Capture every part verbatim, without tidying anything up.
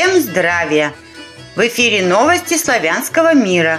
Всем здравия! В эфире новости славянского мира.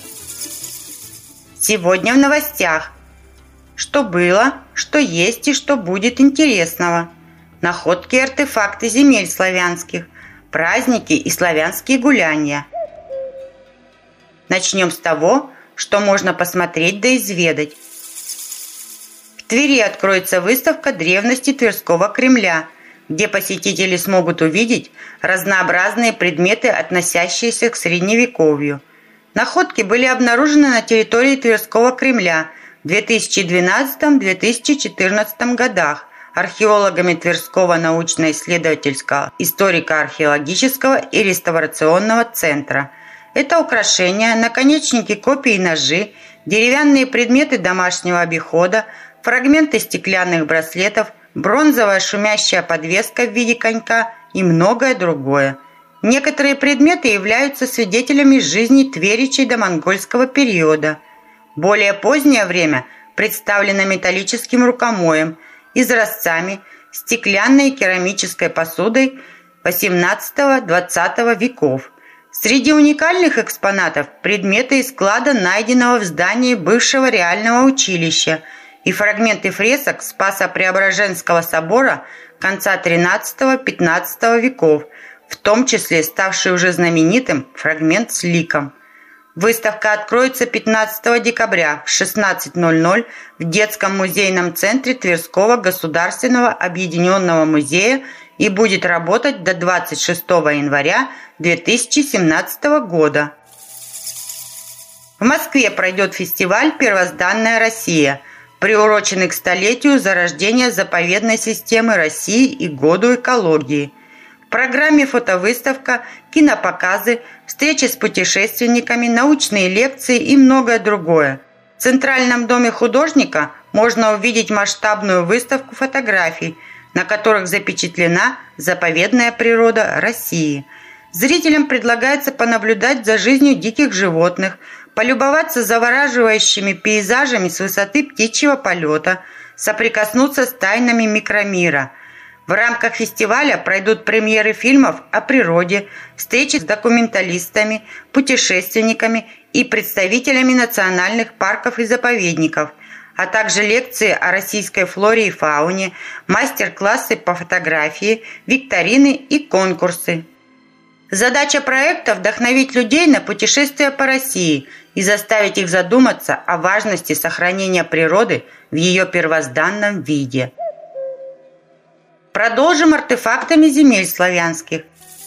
Сегодня в новостях. Что было, что есть и что будет интересного. Находки и артефакты земель славянских. Праздники и славянские гуляния. Начнем с того, что можно посмотреть да изведать. В Твери откроется выставка древности Тверского Кремля, где посетители смогут увидеть разнообразные предметы, относящиеся к Средневековью. Находки были обнаружены на территории Тверского Кремля в две тысячи двенадцатом — две тысячи четырнадцатом годах археологами Тверского научно-исследовательского, историко-археологического и реставрационного центра. Это украшения, наконечники копий и ножи, деревянные предметы домашнего обихода, фрагменты стеклянных браслетов, бронзовая шумящая подвеска в виде конька и многое другое. Некоторые предметы являются свидетелями жизни тверичей до монгольского периода. Более позднее время представлено металлическим рукомоем, изразцами, стеклянной и керамической посудой восемнадцатого — двадцатого веков. Среди уникальных экспонатов предметы из склада, найденного в здании бывшего реального училища, и фрагменты фресок Спасо-Преображенского собора конца тринадцатого — пятнадцатого веков, в том числе ставший уже знаменитым фрагмент с ликом. Выставка откроется пятнадцатого декабря в шестнадцать ноль ноль в детском музейном центре Тверского государственного объединенного музея и будет работать до двадцать шестого января две тысячи семнадцатого года. В Москве пройдет фестиваль «Первозданная Россия», приуроченный к столетию зарождения заповедной системы России и году экологии. В программе фотовыставка, кинопоказы, встречи с путешественниками, научные лекции и многое другое. В Центральном доме художника можно увидеть масштабную выставку фотографий, на которых запечатлена заповедная природа России. Зрителям предлагается понаблюдать за жизнью диких животных, полюбоваться завораживающими пейзажами с высоты птичьего полета, соприкоснуться с тайнами микромира. В рамках фестиваля пройдут премьеры фильмов о природе, встречи с документалистами, путешественниками и представителями национальных парков и заповедников, а также лекции о российской флоре и фауне, мастер-классы по фотографии, викторины и конкурсы. Задача проекта – вдохновить людей на путешествия по России и заставить их задуматься о важности сохранения природы в ее первозданном виде. Продолжим артефактами земель славянских.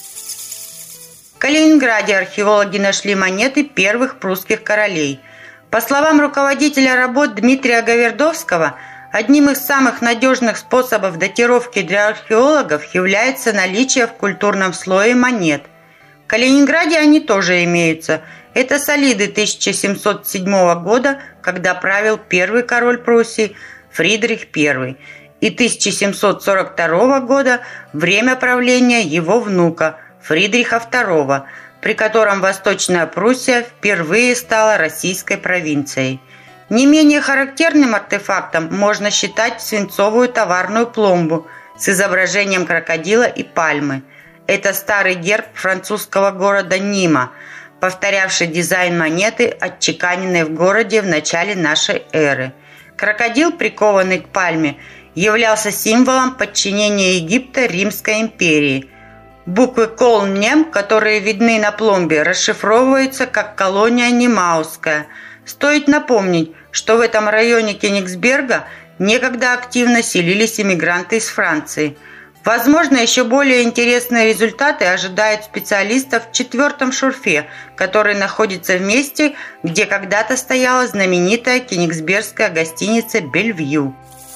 В Калининграде археологи нашли монеты первых прусских королей. По словам руководителя работ Дмитрия Гавердовского, одним из самых надежных способов датировки для археологов является наличие в культурном слое монет. В Калининграде они тоже имеются. Это солиды тысяча семьсот седьмого года, когда правил первый король Пруссии Фридрих Первый, и тысяча семьсот сорок второго года время правления его внука Фридриха Второго, при котором Восточная Пруссия впервые стала российской провинцией. Не менее характерным артефактом можно считать свинцовую товарную пломбу с изображением крокодила и пальмы. Это старый герб французского города Нима, повторявший дизайн монеты, отчеканенной в городе в начале нашей эры. Крокодил, прикованный к пальме, являлся символом подчинения Египта Римской империи. Буквы Колн-Нем, которые видны на пломбе, расшифровываются как колония Немауская. Стоит напомнить, что в этом районе Кенигсберга некогда активно селились иммигранты из Франции. Возможно, еще более интересные результаты ожидают специалистов в четвертом шурфе, который находится в месте, где когда-то стояла знаменитая кенигсбергская гостиница «Бельвью».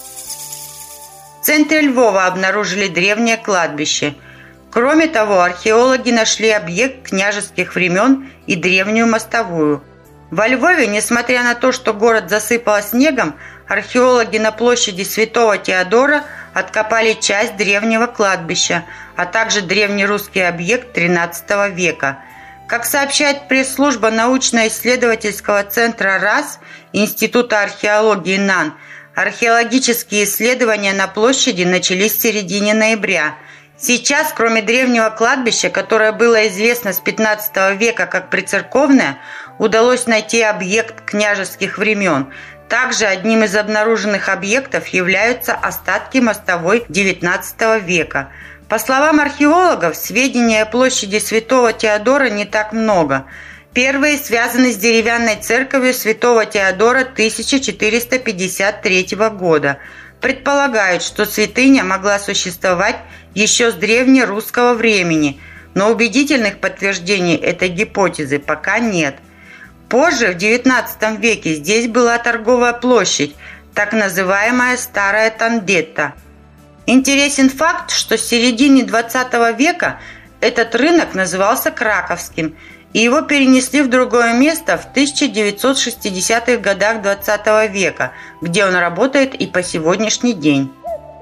В центре Львова обнаружили древнее кладбище. Кроме того, археологи нашли объект княжеских времен и древнюю мостовую. Во Львове, несмотря на то, что город засыпало снегом, археологи на площади Святого Теодора откопали часть древнего кладбища, а также древнерусский объект тринадцатого века. Как сообщает пресс-служба научно-исследовательского центра РАС Института археологии НАН, археологические исследования на площади начались в середине ноября Сейчас, кроме древнего кладбища, которое было известно с пятнадцатого века как прицерковное, удалось найти объект княжеских времен. Также одним из обнаруженных объектов являются остатки мостовой девятнадцатого века. По словам археологов, сведений о площади Святого Теодора не так много. Первые связаны с деревянной церковью Святого Теодора тысяча четыреста пятьдесят третьего года. Предполагают, что святыня могла существовать еще с древнерусского времени, но убедительных подтверждений этой гипотезы пока нет. Позже, в девятнадцатом веке, здесь была торговая площадь, так называемая Старая Тандетта. Интересен факт, что с середины двадцатого века этот рынок назывался Краковским, и его перенесли в другое место в тысяча девятьсот шестидесятых годах двадцатого века, где он работает и по сегодняшний день.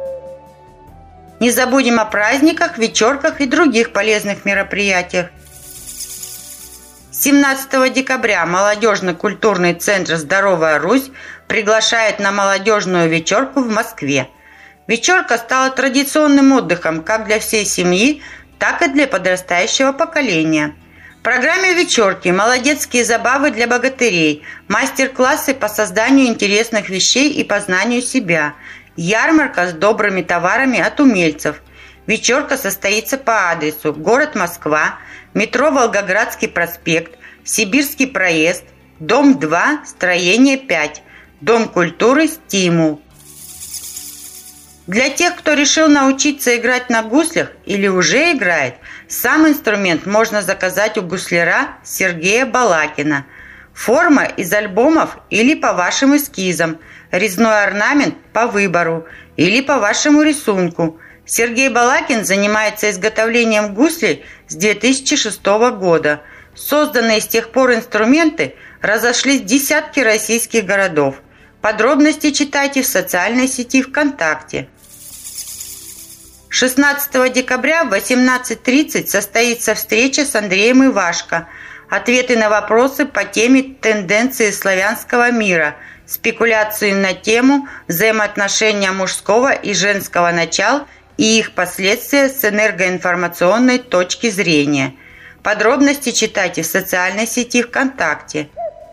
Не забудем о праздниках, вечерках и других полезных мероприятиях. семнадцатого декабря молодежно-культурный центр «Здоровая Русь» приглашает на молодежную вечерку в Москве. Вечерка стала традиционным отдыхом как для всей семьи, так и для подрастающего поколения. В программе вечерки молодецкие забавы для богатырей, мастер-классы по созданию интересных вещей и познанию себя, ярмарка с добрыми товарами от умельцев. Вечерка состоится по адресу: город Москва, метро Волгоградский проспект, Сибирский проезд, дом два, строение пять, Дом культуры «Стимул». Для тех, кто решил научиться играть на гуслях или уже играет, сам инструмент можно заказать у гусляра Сергея Балакина. Форма из альбомов или по вашим эскизам, резной орнамент по выбору или по вашему рисунку. Сергей Балакин занимается изготовлением гуслей с две тысячи шестого года. Созданные с тех пор инструменты разошлись в десятки российских городов. Подробности читайте в социальной сети ВКонтакте. шестнадцатого декабря в восемнадцать тридцать состоится встреча с Андреем Ивашко. Ответы на вопросы по теме «Тенденции славянского мира», спекуляции на тему взаимоотношения мужского и женского начал и их последствия с энергоинформационной точки зрения. Подробности читайте в социальной сети ВКонтакте.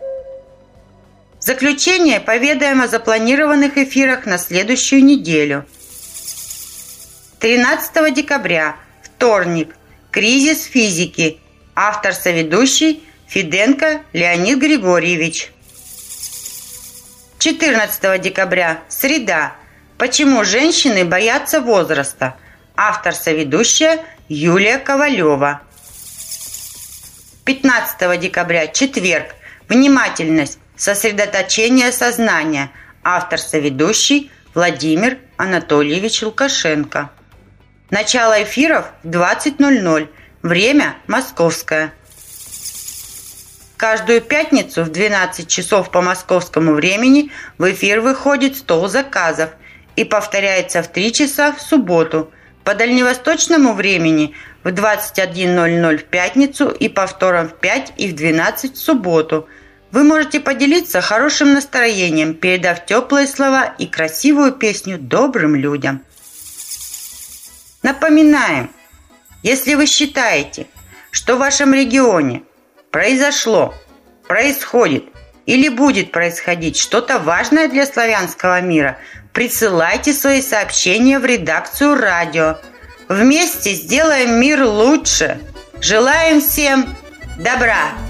В заключение поведаем о запланированных эфирах на следующую неделю. тринадцатого декабря, вторник, «Кризис физики», автор-соведущий Фиденко Леонид Григорьевич. четырнадцатого декабря, среда, «Почему женщины боятся возраста», автор-соведущая Юлия Ковалева. пятнадцатого декабря, четверг, «Внимательность, сосредоточение сознания», автор-соведущий Владимир Анатольевич Лукашенко. Начало эфиров в двадцать ноль ноль, время московское. Каждую пятницу в двенадцать часов по московскому времени в эфир выходит «Стол заказов» и повторяется в три часа в субботу. По дальневосточному времени в двадцать один ноль ноль в пятницу и повтором в пять и в двенадцать в субботу. Вы можете поделиться хорошим настроением, передав теплые слова и красивую песню добрым людям. Напоминаем, если вы считаете, что в вашем регионе произошло, происходит или будет происходить что-то важное для славянского мира, присылайте свои сообщения в редакцию радио. Вместе сделаем мир лучше. Желаем всем добра!